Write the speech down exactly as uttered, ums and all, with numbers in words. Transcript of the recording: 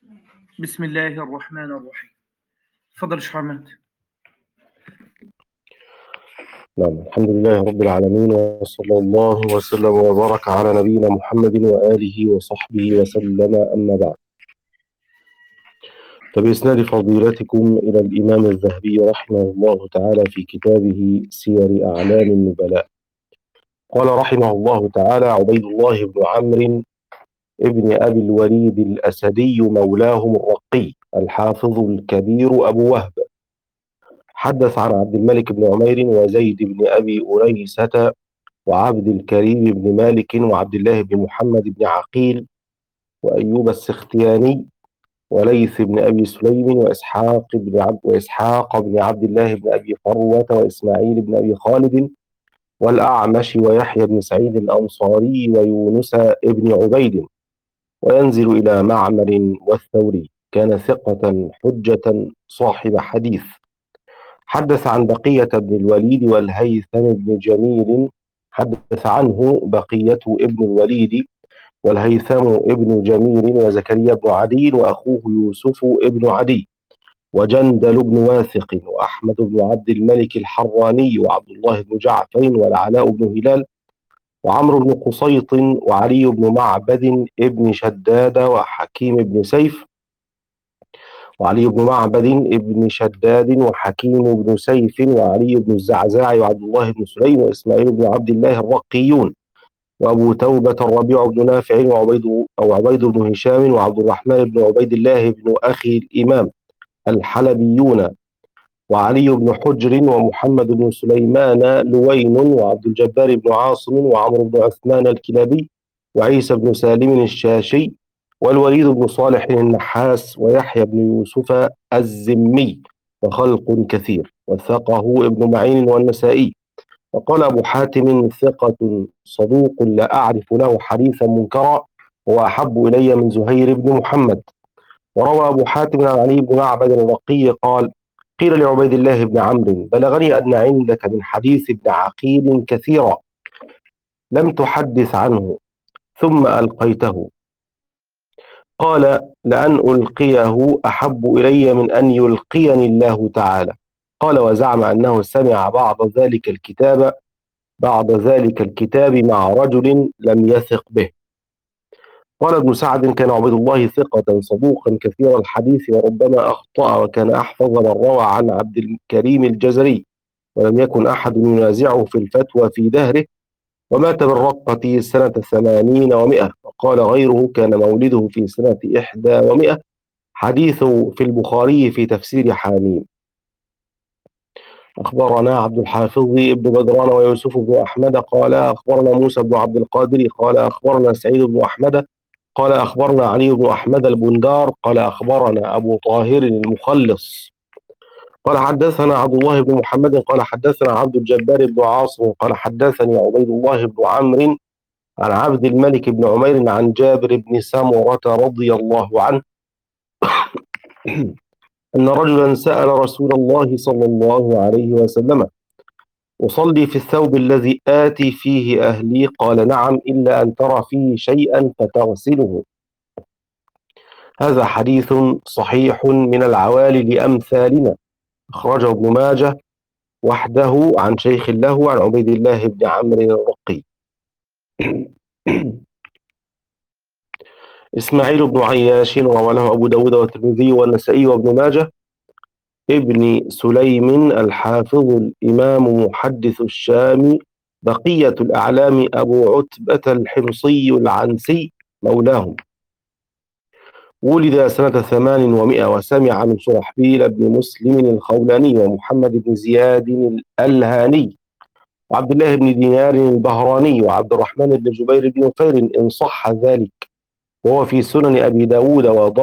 بسم الله الرحمن الرحيم. تفضل شيخ عماد. نعم، الحمد لله رب العالمين، وصلى الله وسلم وبارك على نبينا محمد وآله وصحبه وسلم، أما بعد. فبإسناد فضيلتكم إلى الإمام الذهبي رحمه الله تعالى في كتابه سير أعلام النبلاء، قال رحمه الله تعالى: عبيد الله بن عمرو ابن أبي الوليد الأسدي مولاهم الرقي الحافظ الكبير أبو وهب، حدث عن عبد الملك بن عمير وزيد بن أبي أنيسة وعبد الكريم بن مالك وعبد الله بن محمد بن عقيل وأيوب السختياني وليث بن أبي سليم وإسحاق بن عبد وإسحاق بن عبد الله بن أبي فروة وإسماعيل بن أبي خالد والأعمش ويحيى بن سعيد الأنصاري ويونس بن عبيد، وينزل إلى معمر والثوري. كان ثقة حجة صاحب حديث. حدث عن بقية بن الوليد والهيثم بن جميل، حدث عنه بقية ابن الوليد والهيثم ابن جميل وزكريا بن عدي وأخوه يوسف ابن عدي وجندل بن واثق وأحمد بن عبد الملك الحراني وعبد الله بن جعفر والعلاء بن هلال وعمرو بن قسيط وعلي بن معبد ابن شداد وحكيم بن سيف وعلي بن معبد ابن شداد وحكيم بن سيف وعلي بن الزعزاع وعبد الله بن سليم وإسماعيل بن عبد الله الرقيون وأبو توبة الربيع بن نافع وعبيد أو عبيد بن هشام وعبد الرحمن بن عبيد الله بن أخي الإمام الحلبيون وعلي بن حجر ومحمد بن سليمان لوين وعبد الجبار بن عاصم وعمرو بن عثمان الكلابي وعيسى بن سالم الشاشي والوليد بن صالح النحاس ويحيى بن يوسف الزمي وخلق كثير، وثقه ابن معين والنسائي. وقال أبو حاتم: ثقة صدوق لا أعرف له حديثا منكرا، هو أحب إلي من زهير بن محمد. وروى أبو حاتم عن علي بن معبد الرقي قال: قيل لعبيد الله بن عمرو: بلغني أن عندك من حديث ابن عقيل كثيرا لم تحدث عنه ثم ألقيته. قال: لأن ألقيه أحب إلي من أن يلقيني الله تعالى. قال: وزعم أنه سمع بعض ذلك الكتاب بعد ذلك الكتاب مع رجل لم يثق به. قال ابن سعد: كان عبيد الله ثقة صدوقا كثير الحديث وربما أخطأ، وكان أحفظ من روى عن عبد الكريم الجزري، ولم يكن أحد ينازعه في الفتوى في دهره، ومات بالرقة سنة ثمانين ومائة. وقال غيره: كان مولده في سنة إحدى ومائة. حديثه في البخاري في تفسير حاميم. أخبرنا عبد الحافظ ابن بدران ويوسف بن أحمد قال أخبرنا موسى بن عبد القادر قال أخبرنا سعيد بن أحمد قال أخبرنا علي بن أحمد البندار قال أخبرنا أبو طاهر المخلص قال حدثنا عبد الله بن محمد قال حدثنا عبد الجبار بن عاصم قال حدثني عبيد الله بن عمرو عن عبد الملك بن عمير عن جابر بن سمرة رضي الله عنه أن رجلا سأل رسول الله صلى الله عليه وسلم: أصلي في الثوب الذي آتي فيه أهلي؟ قال: نعم، إلا أن ترى فيه شيئا فتغسله. هذا حديث صحيح من العوالي لأمثالنا، أخرجه ابن ماجه وحده عن شيخ له عن عبيد الله بن عمرو الرقي. إسماعيل بن عياش وله أبو داود والترمذي والنسائي وابن ماجه. ابن سليم الحافظ الإمام محدث الشام بقية الأعلام أبو عتبة الحمصي العنسي مولاهم، ولد سنة ثمان ومائة، وسمع من شرحبيل بن مسلم الخولاني ومحمد بن زياد الألهاني وعبد الله بن دينار البهراني وعبد الرحمن بن جبير بن نفير إن صح ذلك، وهو في سنن أبي داود